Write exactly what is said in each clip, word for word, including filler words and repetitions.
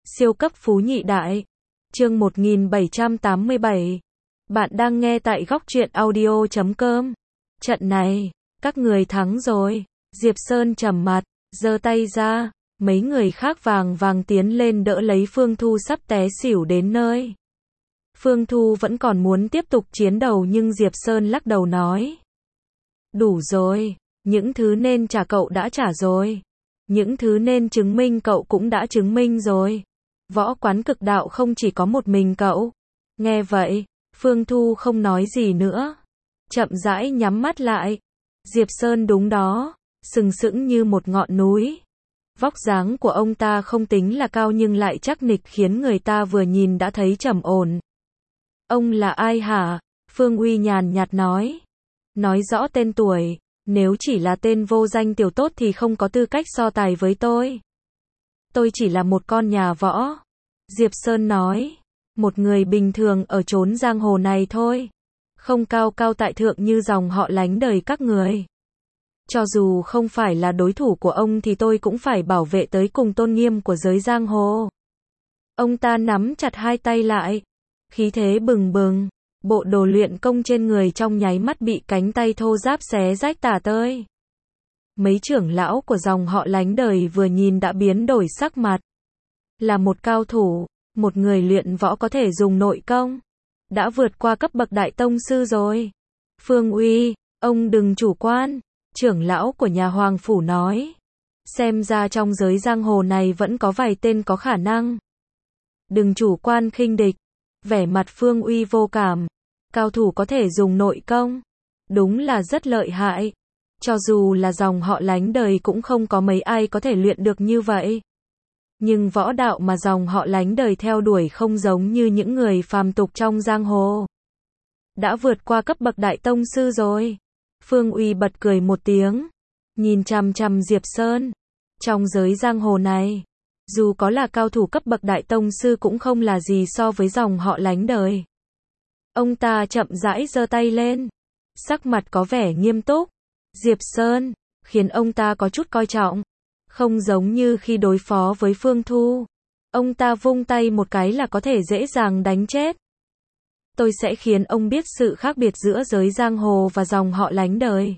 Siêu cấp phú nhị đại. Chương một nghìn bảy trăm tám mươi bảy. Bạn đang nghe tại góc truyện audio chấm com. Trận này, các người thắng rồi. Diệp Sơn trầm mặt, giơ tay ra, mấy người khác vàng vàng tiến lên đỡ lấy Phương Thu sắp té xỉu đến nơi. Phương Thu vẫn còn muốn tiếp tục chiến đấu nhưng Diệp Sơn lắc đầu nói. Đủ rồi, những thứ nên trả cậu đã trả rồi. Những thứ nên chứng minh cậu cũng đã chứng minh rồi. Võ quán cực đạo không chỉ có một mình cậu. Nghe vậy, Phương Thu không nói gì nữa. Chậm rãi nhắm mắt lại. Diệp Sơn đúng đó, sừng sững như một ngọn núi. Vóc dáng của ông ta không tính là cao nhưng lại chắc nịch khiến người ta vừa nhìn đã thấy trầm ổn. Ông là ai hả? Phương Uy nhàn nhạt nói. Nói rõ tên tuổi, nếu chỉ là tên vô danh tiểu tốt thì không có tư cách so tài với tôi. Tôi chỉ là một con nhà võ. Diệp Sơn nói. Một người bình thường ở chốn giang hồ này thôi. Không cao cao tại thượng như dòng họ lánh đời các người. Cho dù không phải là đối thủ của ông thì tôi cũng phải bảo vệ tới cùng tôn nghiêm của giới giang hồ. Ông ta nắm chặt hai tay lại. Khí thế bừng bừng. Bộ đồ luyện công trên người trong nháy mắt bị cánh tay thô ráp xé rách tả tơi. Mấy trưởng lão của dòng họ lánh đời vừa nhìn đã biến đổi sắc mặt. Là một cao thủ, một người luyện võ có thể dùng nội công. Đã vượt qua cấp bậc đại tông sư rồi. Phương Uy, ông đừng chủ quan. Trưởng lão của nhà Hoàng Phủ nói. Xem ra trong giới giang hồ này vẫn có vài tên có khả năng. Đừng chủ quan khinh địch. Vẻ mặt Phương Uy vô cảm. Cao thủ có thể dùng nội công. Đúng là rất lợi hại. Cho dù là dòng họ lánh đời cũng không có mấy ai có thể luyện được như vậy. Nhưng võ đạo mà dòng họ lánh đời theo đuổi không giống như những người phàm tục trong giang hồ. Đã vượt qua cấp bậc đại tông sư rồi. Phương Uy bật cười một tiếng. Nhìn chằm chằm Diệp Sơn. Trong giới giang hồ này, dù có là cao thủ cấp bậc đại tông sư cũng không là gì so với dòng họ lánh đời. Ông ta chậm rãi giơ tay lên. Sắc mặt có vẻ nghiêm túc. Diệp Sơn, khiến ông ta có chút coi trọng. Không giống như khi đối phó với Phương Thu. Ông ta vung tay một cái là có thể dễ dàng đánh chết. Tôi sẽ khiến ông biết sự khác biệt giữa giới giang hồ và dòng họ lánh đời.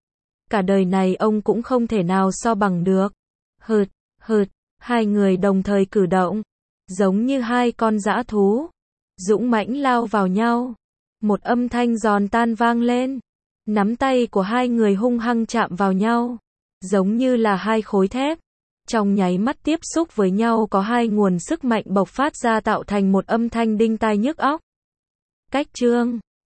Cả đời này ông cũng không thể nào so bằng được. Hượt, hượt, hai người đồng thời cử động. Giống như hai con dã thú. Dũng mãnh lao vào nhau. Một âm thanh giòn tan vang lên. Nắm tay của hai người hung hăng chạm vào nhau. Giống như là hai khối thép. Trong nháy mắt tiếp xúc với nhau có hai nguồn sức mạnh bộc phát ra tạo thành một âm thanh đinh tai nhức óc. Cách chương